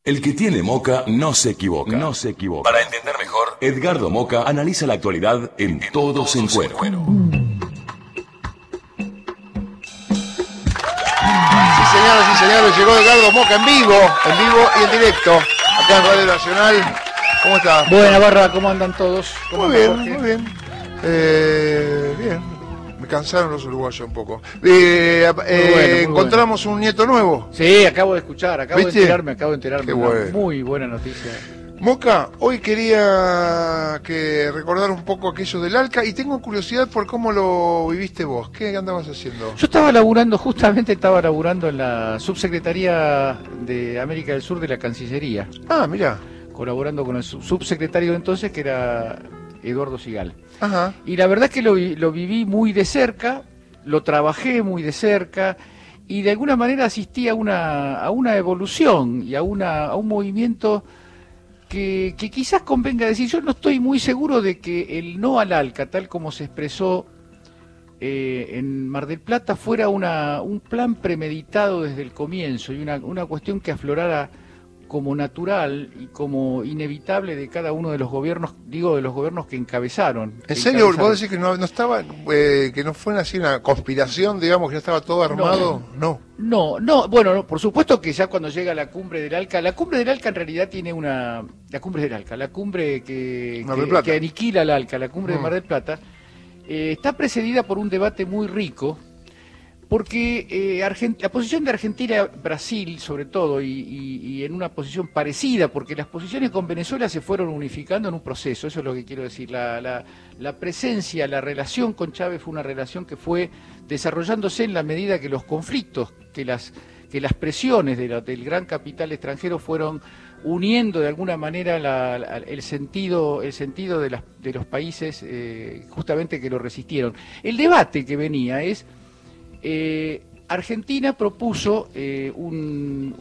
El que tiene Moca no se equivoca. Para entender mejor, Edgardo Moca analiza la actualidad en Todos en Cuero. Sí, señoras y señores, llegó Edgardo Moca en vivo y en directo, acá en Radio Nacional. ¿Cómo está? Buena barra, ¿cómo andan todos? Muy bien. Bien. Me cansaron los uruguayos un poco. Muy encontramos un nieto nuevo. Sí, acabo de escuchar, acabo ¿Viste? de enterarme. Qué bueno. Muy buena noticia. Moca, hoy quería recordar un poco aquello del ALCA y tengo curiosidad por cómo lo viviste vos. ¿Qué andabas haciendo? Yo estaba laburando en la Subsecretaría de América del Sur de la Cancillería. Ah, mira. Colaborando con el subsecretario de entonces, que era Eduardo Sigal. Ajá. Y la verdad es que lo viví muy de cerca, lo trabajé muy de cerca, y de alguna manera asistí a una evolución y a un movimiento que quizás convenga decir. Yo no estoy muy seguro de que el no al ALCA, tal como se expresó en Mar del Plata, fuera un plan premeditado desde el comienzo y una cuestión que aflorara como natural y como inevitable de cada uno de los gobiernos, de los gobiernos que encabezaron. ¿En serio? ¿Vos decís que no estaba, que no fue así una conspiración, digamos, que ya estaba todo armado? No, bueno, por supuesto que ya cuando llega la cumbre del ALCA en realidad tiene la cumbre que aniquila el ALCA, la cumbre de Mar del Plata, está precedida por un debate muy rico, porque la posición de Argentina, Brasil sobre todo, y en una posición parecida, porque las posiciones con Venezuela se fueron unificando en un proceso, eso es lo que quiero decir. La presencia, la relación con Chávez fue una relación que fue desarrollándose en la medida que los conflictos, que las presiones del gran capital extranjero fueron uniendo de alguna manera el sentido de los países justamente que lo resistieron. El debate que venía es... Argentina propuso un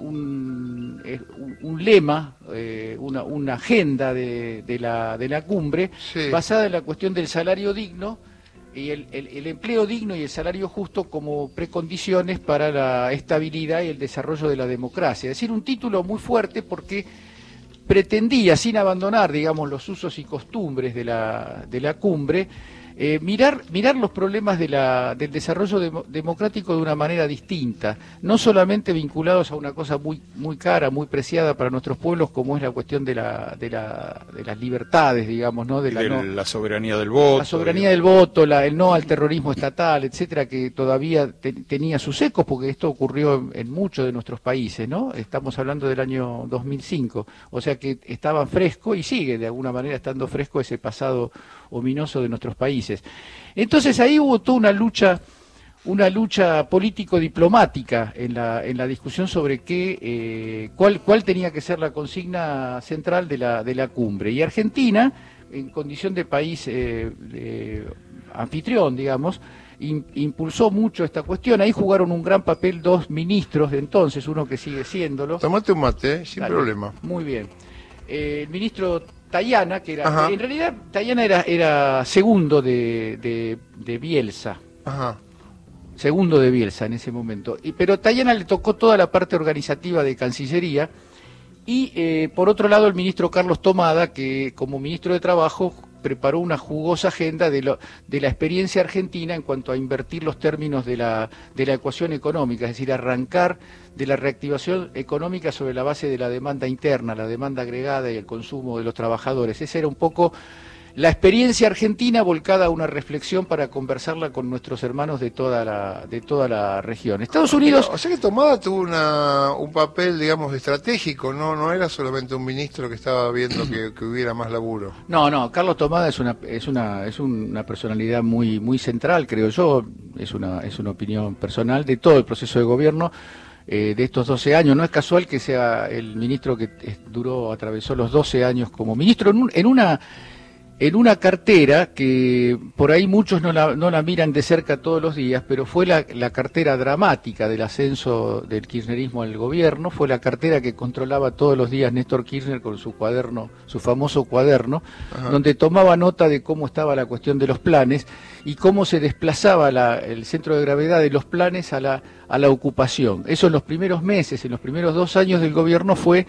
lema, una agenda de la cumbre, sí, basada en la cuestión del salario digno y el empleo digno y el salario justo como precondiciones para la estabilidad y el desarrollo de la democracia. Es decir, un título muy fuerte porque pretendía, sin abandonar, digamos, los usos y costumbres de la cumbre, mirar los problemas del desarrollo democrático de una manera distinta, no solamente vinculados a una cosa muy cara, muy preciada para nuestros pueblos, como es la cuestión de las libertades, digamos, ¿no? La soberanía del voto. La soberanía del voto, el no al terrorismo estatal, etcétera, que todavía tenía sus ecos, porque esto ocurrió en muchos de nuestros países, ¿no? Estamos hablando del año 2005, o sea que estaba fresco y sigue de alguna manera estando fresco ese pasado ominoso de nuestros países. Entonces ahí hubo toda una lucha político-diplomática en la discusión sobre cuál tenía que ser la consigna central de la cumbre. Y Argentina, en condición de país anfitrión, digamos, impulsó mucho esta cuestión. Ahí jugaron un gran papel dos ministros de entonces, uno que sigue siéndolo. Tomate un mate, sin problema. Muy bien. El ministro Tayana, que era, en realidad Tayana era segundo de Bielsa. Ajá. Segundo de Bielsa en ese momento. Pero Tayana le tocó toda la parte organizativa de Cancillería y por otro lado el ministro Carlos Tomada, que como ministro de Trabajo preparó una jugosa agenda de la experiencia argentina en cuanto a invertir los términos de la ecuación económica, es decir, arrancar de la reactivación económica sobre la base de la demanda interna, la demanda agregada y el consumo de los trabajadores. Esa era un poco la experiencia argentina volcada a una reflexión para conversarla con nuestros hermanos de toda la región. Estados Unidos... O sea que Tomada tuvo un papel, digamos, estratégico, no era solamente un ministro que estaba viendo que hubiera más laburo. No, Carlos Tomada es una personalidad muy central, creo yo, es una opinión personal de todo el proceso de gobierno de estos 12 años. No es casual que sea el ministro que atravesó los 12 años como ministro en una cartera que por ahí muchos no la miran de cerca todos los días, pero fue la cartera dramática del ascenso del kirchnerismo al gobierno, fue la cartera que controlaba todos los días Néstor Kirchner con su famoso cuaderno, donde tomaba nota de cómo estaba la cuestión de los planes y cómo se desplazaba el centro de gravedad de los planes a la ocupación. Eso en los primeros meses, en los primeros 2 años del gobierno fue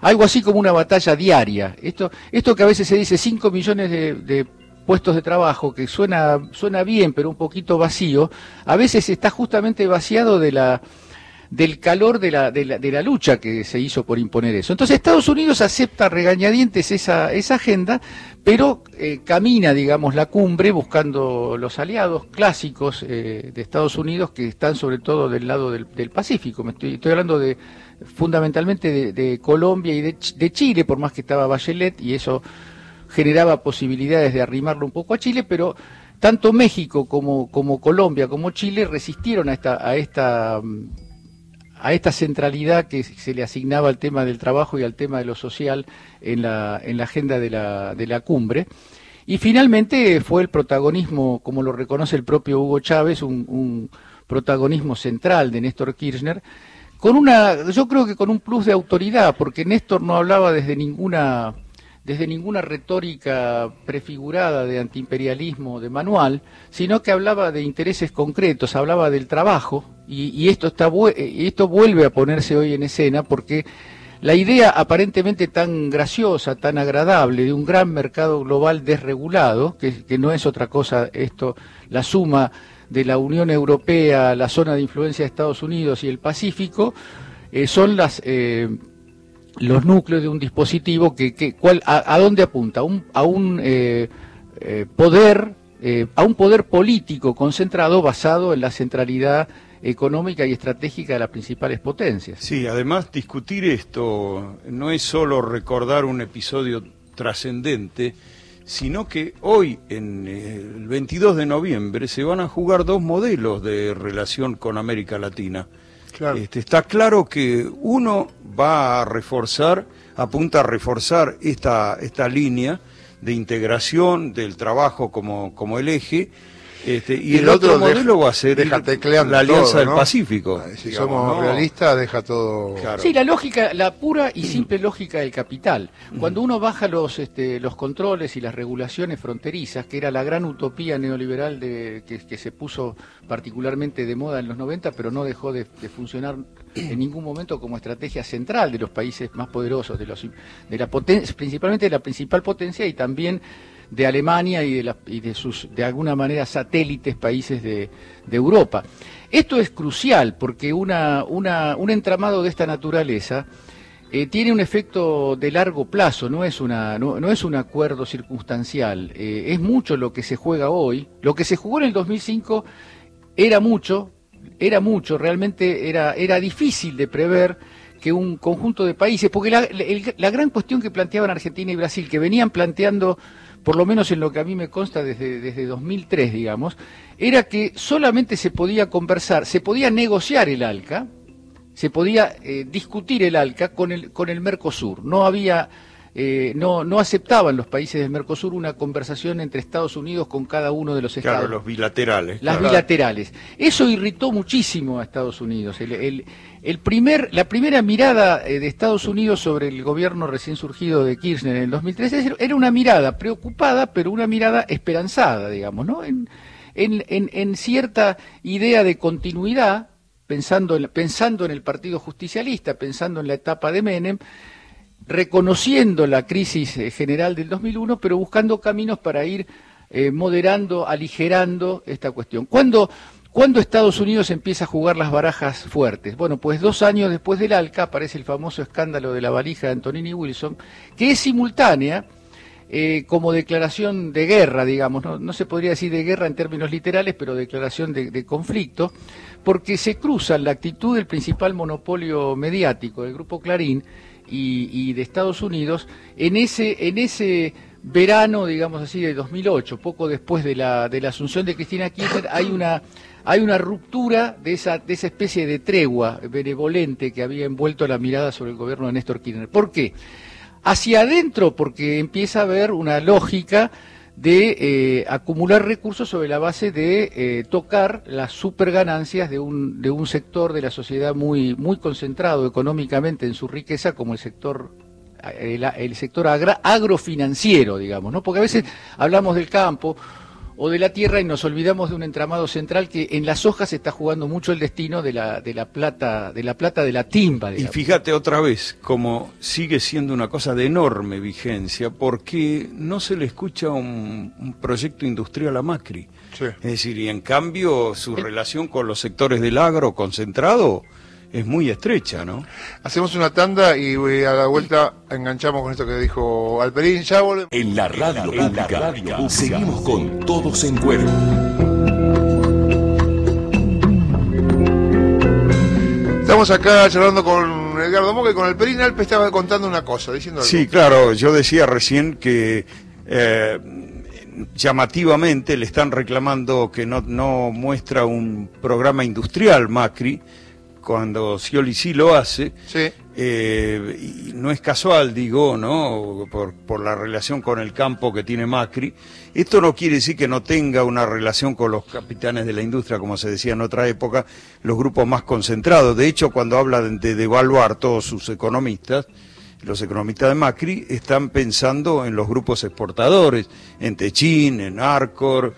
algo así como una batalla diaria. Esto que a veces se dice 5 millones de puestos de trabajo, que suena bien, pero un poquito vacío, a veces está justamente vaciado del calor de la lucha que se hizo por imponer eso. Entonces Estados Unidos acepta regañadientes esa agenda, pero camina, digamos, la cumbre buscando los aliados clásicos de Estados Unidos, que están sobre todo del lado del Pacífico. Estoy hablando fundamentalmente de Colombia y de Chile, por más que estaba Bachelet, y eso generaba posibilidades de arrimarlo un poco a Chile, pero tanto México como Colombia como Chile resistieron a esta centralidad que se le asignaba al tema del trabajo y al tema de lo social en la agenda de la cumbre. Y finalmente fue el protagonismo, como lo reconoce el propio Hugo Chávez, un protagonismo central de Néstor Kirchner, yo creo que con un plus de autoridad, porque Néstor no hablaba desde ninguna retórica prefigurada de antiimperialismo de manual, sino que hablaba de intereses concretos, hablaba del trabajo, y esto vuelve a ponerse hoy en escena, porque la idea aparentemente tan graciosa, tan agradable, de un gran mercado global desregulado, que no es otra cosa esto, la suma de la Unión Europea, la zona de influencia de Estados Unidos y el Pacífico, son los núcleos de un dispositivo ¿a dónde apunta? A un poder político concentrado basado en la centralidad económica y estratégica de las principales potencias. Sí, además discutir esto no es solo recordar un episodio trascendente, sino que hoy, en el 22 de noviembre, se van a jugar 2 modelos de relación con América Latina. Claro. Está claro que uno apunta a reforzar esta línea de integración del trabajo como el eje, y el otro modelo va a ser la Alianza del Pacífico. Si somos realistas, deja todo... Claro. Sí, la pura y simple lógica del capital. Cuando uno baja los controles y las regulaciones fronterizas, que era la gran utopía neoliberal que se puso particularmente de moda en los 90, pero no dejó de funcionar en ningún momento como estrategia central de los países más poderosos, principalmente de la principal potencia, y también de Alemania y de sus, de alguna manera, satélites países de Europa. Esto es crucial porque un entramado de esta naturaleza tiene un efecto de largo plazo, no es un acuerdo circunstancial, es mucho lo que se juega hoy. Lo que se jugó en el 2005 era mucho, realmente era difícil de prever que un conjunto de países, porque la gran cuestión que planteaban Argentina y Brasil, que venían planteando, por lo menos en lo que a mí me consta desde 2003, digamos, era que solamente se podía conversar, se podía negociar el ALCA, se podía discutir el ALCA con el Mercosur. No había, no aceptaban los países del Mercosur una conversación entre Estados Unidos con cada uno de los estados. Claro, los bilaterales. Las bilaterales. Eso irritó muchísimo a Estados Unidos. La primera mirada de Estados Unidos sobre el gobierno recién surgido de Kirchner en el 2013 era una mirada preocupada, pero una mirada esperanzada, digamos, ¿no? En cierta idea de continuidad, pensando en el Partido Justicialista, pensando en la etapa de Menem, reconociendo la crisis general del 2001, pero buscando caminos para ir moderando, aligerando esta cuestión. ¿Cuándo Estados Unidos empieza a jugar las barajas fuertes? Bueno, pues 2 años después del ALCA aparece el famoso escándalo de la valija de Antonini Wilson, que es simultánea como declaración de guerra, digamos, no se podría decir de guerra en términos literales, pero declaración de conflicto, porque se cruzan la actitud del principal monopolio mediático del Grupo Clarín y de Estados Unidos en ese verano, digamos así, de 2008, poco después de la asunción de Cristina Kirchner. Hay una ruptura de esa especie de tregua benevolente que había envuelto la mirada sobre el gobierno de Néstor Kirchner. ¿Por qué? Hacia adentro, porque empieza a haber una lógica de acumular recursos sobre la base de tocar las superganancias de un sector de la sociedad muy concentrado económicamente en su riqueza, como el sector agrofinanciero, digamos, ¿no? Porque a veces hablamos del campo o de la tierra, y nos olvidamos de un entramado central que en las hojas se está jugando mucho el destino de la plata de la timba. Digamos. Y fíjate otra vez, como sigue siendo una cosa de enorme vigencia, porque no se le escucha un proyecto industrial a Macri. Sí. Es decir, y en cambio su relación con los sectores del agro concentrado es muy estrecha, ¿no? Hacemos una tanda y a la vuelta enganchamos con esto que dijo Alperín. Ya volvemos. En la radio pública seguimos con Todos en Cuero. Estamos acá charlando con Edgardo Moca y con Alperín. Alpe estaba contando una cosa, diciendo algo. Sí, claro, yo decía recién que llamativamente le están reclamando que no muestra un programa industrial Macri, cuando Scioli sí lo hace, sí. Y no es casual, digo, ¿no? Por la relación con el campo que tiene Macri. Esto no quiere decir que no tenga una relación con los capitanes de la industria, como se decía en otra época, los grupos más concentrados. De hecho, cuando habla de devaluar todos sus economistas, los economistas de Macri están pensando en los grupos exportadores, en Techin, en Arcor,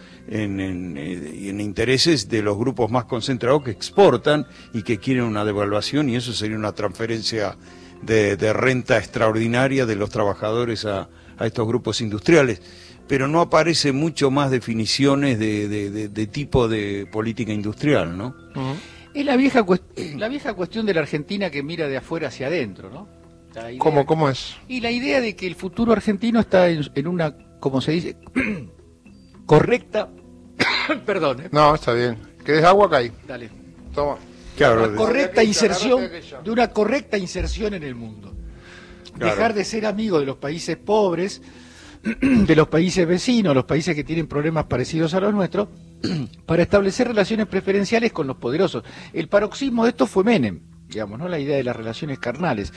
en intereses de los grupos más concentrados que exportan y que quieren una devaluación, y eso sería una transferencia de renta extraordinaria de los trabajadores a estos grupos industriales. Pero no aparece mucho más definiciones de tipo de política industrial, ¿no? Uh-huh. Es la vieja cuestión de la Argentina que mira de afuera hacia adentro, ¿no? ¿Cómo es? Y la idea de que el futuro argentino está en una, como se dice, correcta... Perdón. No, está bien. ¿Querés agua acá ahí? Dale. Toma. Claro, una correcta inserción, de una correcta inserción en el mundo. Claro. Dejar de ser amigo de los países pobres, de los países vecinos, los países que tienen problemas parecidos a los nuestros, para establecer relaciones preferenciales con los poderosos. El paroxismo de esto fue Menem, digamos, ¿no? La idea de las relaciones carnales.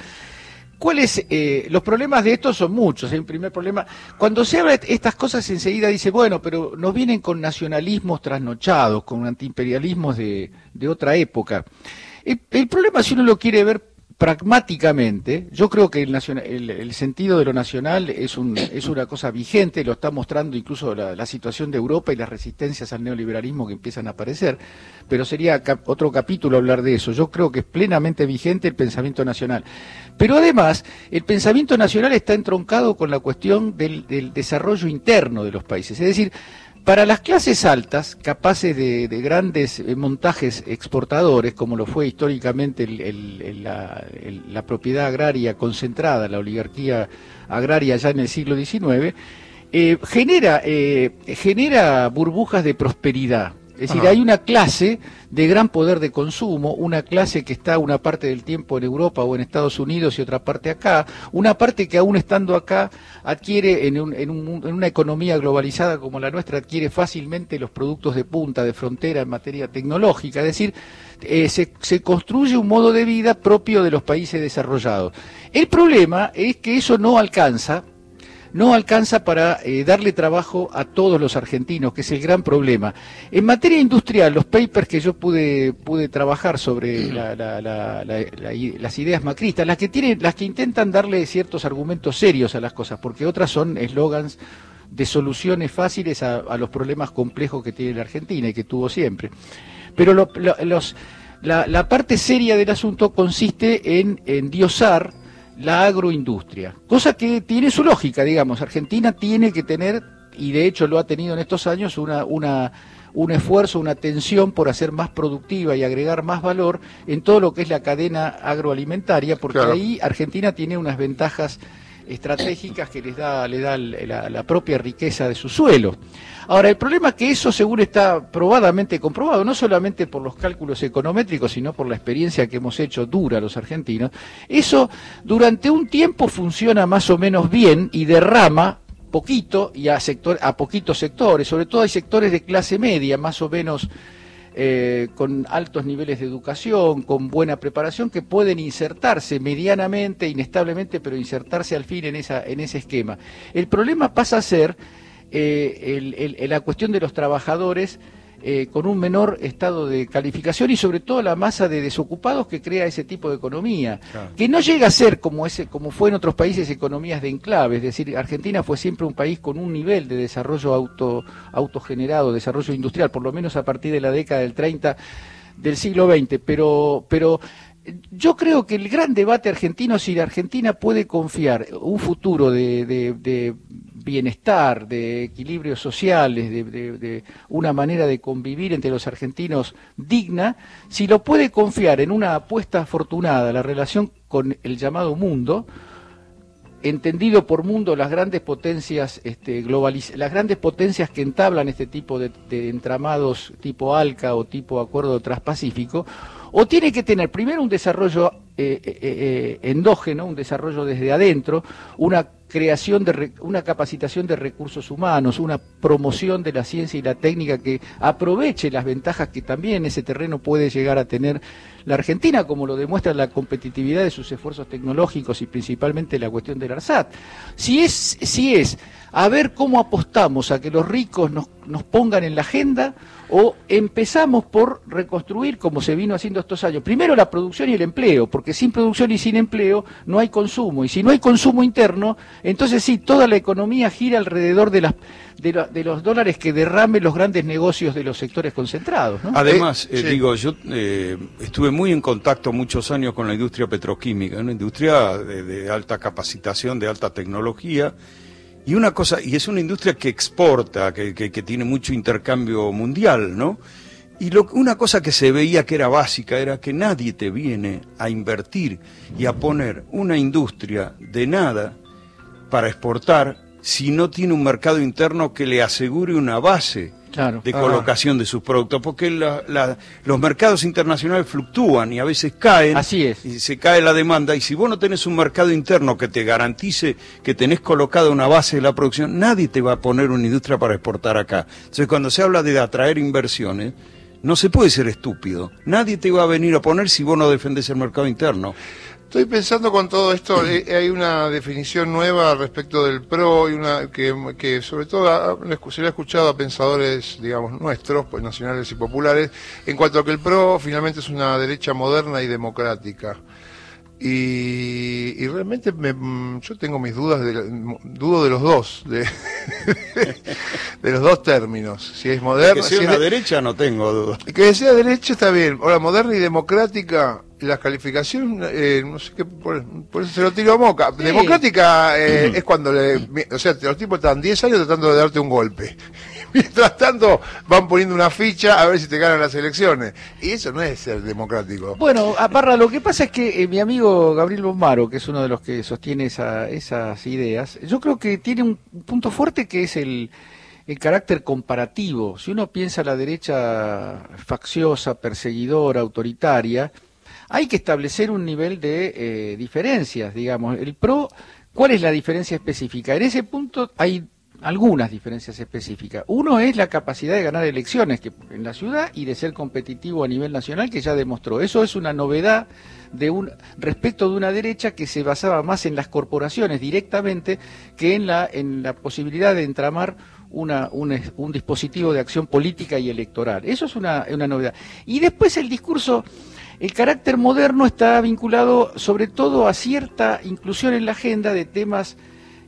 Los problemas de esto son muchos. El primer problema, cuando se habla de estas cosas enseguida dice, bueno, pero nos vienen con nacionalismos trasnochados, con antiimperialismos de otra época. El problema, si uno lo quiere ver pragmáticamente, yo creo que el sentido de lo nacional es una cosa vigente, lo está mostrando incluso la situación de Europa y las resistencias al neoliberalismo que empiezan a aparecer, pero sería otro capítulo hablar de eso. Yo creo que es plenamente vigente el pensamiento nacional. Pero además, el pensamiento nacional está entroncado con la cuestión del desarrollo interno de los países, es decir, para las clases altas, capaces de grandes montajes exportadores, como lo fue históricamente la propiedad agraria concentrada, la oligarquía agraria ya en el siglo XIX, genera burbujas de prosperidad. Es decir, hay una clase de gran poder de consumo, una clase que está una parte del tiempo en Europa o en Estados Unidos y otra parte acá, una parte que aún estando acá adquiere en una economía globalizada como la nuestra, adquiere fácilmente los productos de punta, de frontera en materia tecnológica. Es decir, se construye un modo de vida propio de los países desarrollados. El problema es que eso no alcanza para darle trabajo a todos los argentinos, que es el gran problema. En materia industrial, los papers que yo pude trabajar sobre las ideas macristas, las que intentan darle ciertos argumentos serios a las cosas, porque otras son eslogans de soluciones fáciles a los problemas complejos que tiene la Argentina y que tuvo siempre. Pero la parte seria del asunto consiste en endiosar la agroindustria, cosa que tiene su lógica, digamos. Argentina tiene que tener, y de hecho lo ha tenido en estos años, un esfuerzo, una tensión por hacer más productiva y agregar más valor en todo lo que es la cadena agroalimentaria, porque claro, ahí Argentina tiene unas ventajas estratégicas que le da la propia riqueza de su suelo. Ahora, el problema es que eso, según está probadamente comprobado, no solamente por los cálculos econométricos, sino por la experiencia que hemos hecho dura los argentinos, eso durante un tiempo funciona más o menos bien y derrama poquito y a poquitos sectores, sobre todo hay sectores de clase media, más o menos con altos niveles de educación, con buena preparación, que pueden insertarse medianamente, inestablemente, pero insertarse al fin en ese esquema. El problema pasa a ser la cuestión de los trabajadores con un menor estado de calificación y sobre todo la masa de desocupados que crea ese tipo de economía, claro, que no llega a ser como fue en otros países economías de enclave, es decir, Argentina fue siempre un país con un nivel de desarrollo autogenerado, desarrollo industrial, por lo menos a partir de la década del 30 del siglo XX, pero yo creo que el gran debate argentino es si la Argentina puede confiar un futuro de bienestar, de equilibrios sociales, de una manera de convivir entre los argentinos digna, si lo puede confiar en una apuesta afortunada, la relación con el llamado mundo, entendido por mundo las grandes potencias las grandes potencias que entablan este tipo de entramados tipo ALCA o tipo Acuerdo Transpacífico, o tiene que tener primero un desarrollo endógeno, un desarrollo desde adentro, una creación una capacitación de recursos humanos, una promoción de la ciencia y la técnica que aproveche las ventajas que también en ese terreno puede llegar a tener la Argentina, como lo demuestra la competitividad de sus esfuerzos tecnológicos y principalmente la cuestión del ARSAT. Si es a ver cómo apostamos a que los ricos nos pongan en la agenda, o empezamos por reconstruir, como se vino haciendo estos años, primero la producción y el empleo, porque sin producción y sin empleo no hay consumo, y si no hay consumo interno, entonces sí, toda la economía gira alrededor de los dólares que derramen los grandes negocios de los sectores concentrados, ¿no? Además, sí, yo estuve muy en contacto muchos años con la industria petroquímica, una industria de alta capacitación, de alta tecnología. Y una cosa, y es una industria que exporta, que tiene mucho intercambio mundial, ¿no? Y una cosa que se veía que era básica era que nadie te viene a invertir y a poner una industria de nada para exportar si no tiene un mercado interno que le asegure una base, claro, de colocación de sus productos, porque los mercados internacionales fluctúan y a veces caen. Así es. Y se cae la demanda, y si vos no tenés un mercado interno que te garantice que tenés colocada una base de la producción, nadie te va a poner una industria para exportar acá. Entonces, cuando se habla de atraer inversiones, no se puede ser estúpido. Nadie te va a venir a poner si vos no defendés el mercado interno. Estoy pensando con todo esto, hay una definición nueva respecto del PRO, y una que sobre todo se le ha escuchado a pensadores, digamos, nuestros, pues nacionales y populares, en cuanto a que el PRO finalmente es una derecha moderna y democrática. Y realmente yo tengo mis dudas, dudo de los dos, de los dos términos, si es moderna... Que sea una derecha no tengo dudas. Que sea derecha está bien, ahora moderna y democrática, las calificaciones, no sé qué, por eso se lo tiro a Moca. Sí. Democrática es cuando o sea, los tipos están 10 años tratando de darte un golpe. Mientras tanto van poniendo una ficha a ver si te ganan las elecciones. Y eso no es ser democrático. Bueno, Parra, lo que pasa es que mi amigo Gabriel Bombaro, que es uno de los que sostiene esas ideas, yo creo que tiene un punto fuerte que es el carácter comparativo. Si uno piensa la derecha facciosa, perseguidora, autoritaria, hay que establecer un nivel de diferencias, digamos. El PRO, ¿cuál es la diferencia específica? En ese punto hay algunas diferencias específicas. Uno es la capacidad de ganar elecciones en la ciudad y de ser competitivo a nivel nacional, que ya demostró. Eso es una novedad respecto de una derecha que se basaba más en las corporaciones directamente que en la posibilidad de entramar un dispositivo de acción política y electoral. Eso es una novedad. Y después el discurso... El carácter moderno está vinculado sobre todo a cierta inclusión en la agenda de temas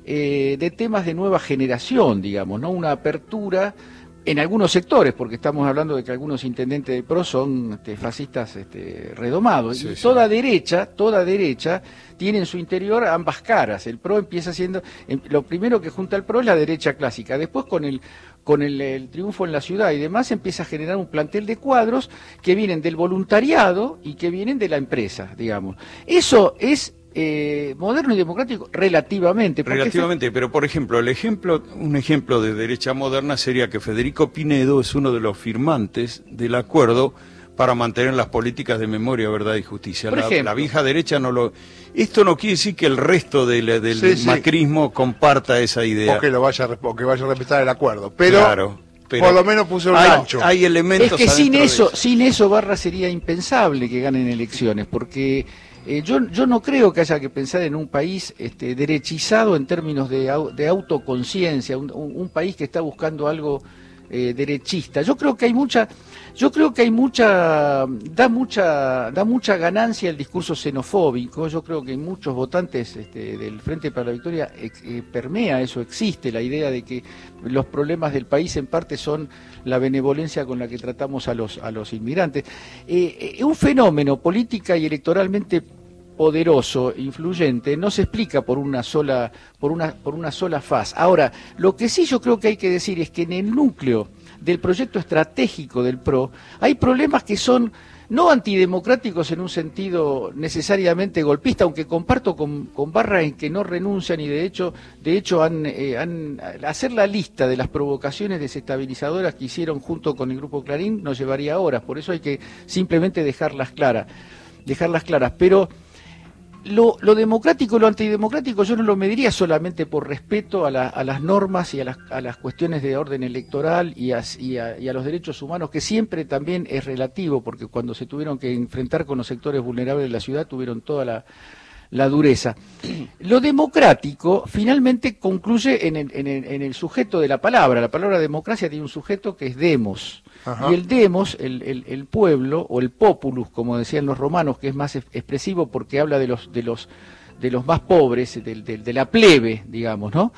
de nueva generación, digamos, ¿no? Una apertura en algunos sectores, porque estamos hablando de que algunos intendentes de PRO son fascistas redomados. Sí, y sí. Toda derecha tiene en su interior ambas caras. El PRO empieza siendo... Lo primero que junta el PRO es la derecha clásica. Después con el triunfo en la ciudad y demás, empieza a generar un plantel de cuadros que vienen del voluntariado y que vienen de la empresa, digamos. Eso es moderno y democrático relativamente. Relativamente, pero por ejemplo, un ejemplo de derecha moderna sería que Federico Pinedo es uno de los firmantes del acuerdo para mantener las políticas de memoria, verdad y justicia. La vieja derecha no lo... Esto no quiere decir que el resto del macrismo comparta esa idea. O que vaya a respetar el acuerdo, pero por lo menos puso un gancho. Hay elementos... Es que sin eso, Barra, sería impensable que ganen elecciones, porque... Yo no creo que haya que pensar en un país derechizado en términos de autoconciencia, un país que está buscando algo derechista. Yo creo que hay da mucha ganancia el discurso xenofóbico. Yo creo que muchos votantes del Frente para la Victoria permea eso, existe la idea de que los problemas del país en parte son la benevolencia con la que tratamos a los inmigrantes. Un fenómeno política y electoralmente poderoso, influyente, no se explica por una sola faz. Ahora, lo que sí yo creo que hay que decir es que en el núcleo del proyecto estratégico del PRO hay problemas que son no antidemocráticos en un sentido necesariamente golpista, aunque comparto con Barra en que no renuncian y de hecho hacer la lista de las provocaciones desestabilizadoras que hicieron junto con el Grupo Clarín nos llevaría horas, por eso hay que simplemente dejarlas claras, pero lo democrático y lo antidemocrático yo no lo mediría solamente por respeto a las normas y a las cuestiones de orden electoral y a los derechos humanos, que siempre también es relativo, porque cuando se tuvieron que enfrentar con los sectores vulnerables de la ciudad tuvieron toda la dureza. Lo democrático finalmente concluye en el sujeto de la palabra. La palabra democracia tiene un sujeto que es demos. Ajá. Y el demos, el pueblo, o el populus, como decían los romanos, que es más expresivo porque habla de los más pobres, de la plebe, digamos, ¿no?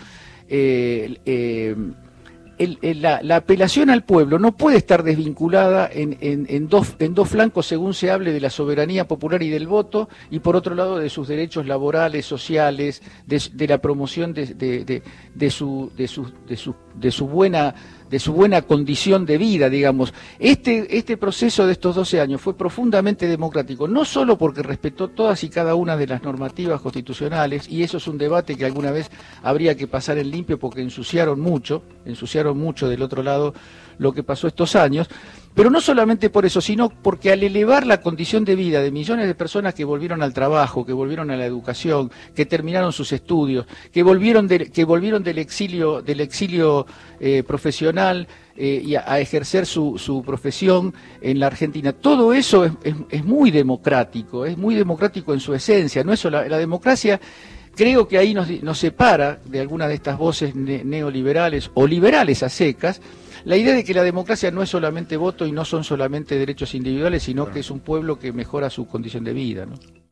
La apelación al pueblo no puede estar desvinculada en dos flancos según se hable de la soberanía popular y del voto, y por otro lado de sus derechos laborales, sociales, de la promoción de su buena condición de vida, digamos. Este proceso de estos 12 años fue profundamente democrático, no solo porque respetó todas y cada una de las normativas constitucionales, y eso es un debate que alguna vez habría que pasar en limpio porque ensuciaron mucho del otro lado lo que pasó estos años, pero no solamente por eso, sino porque al elevar la condición de vida de millones de personas que volvieron al trabajo, que volvieron a la educación, que terminaron sus estudios, que volvieron del exilio profesional y a ejercer su profesión en la Argentina, todo eso es muy democrático en su esencia. No es la democracia. Creo que ahí nos separa de algunas de estas voces neoliberales o liberales a secas la idea de que la democracia no es solamente voto y no son solamente derechos individuales, sino que es un pueblo que mejora su condición de vida, ¿no?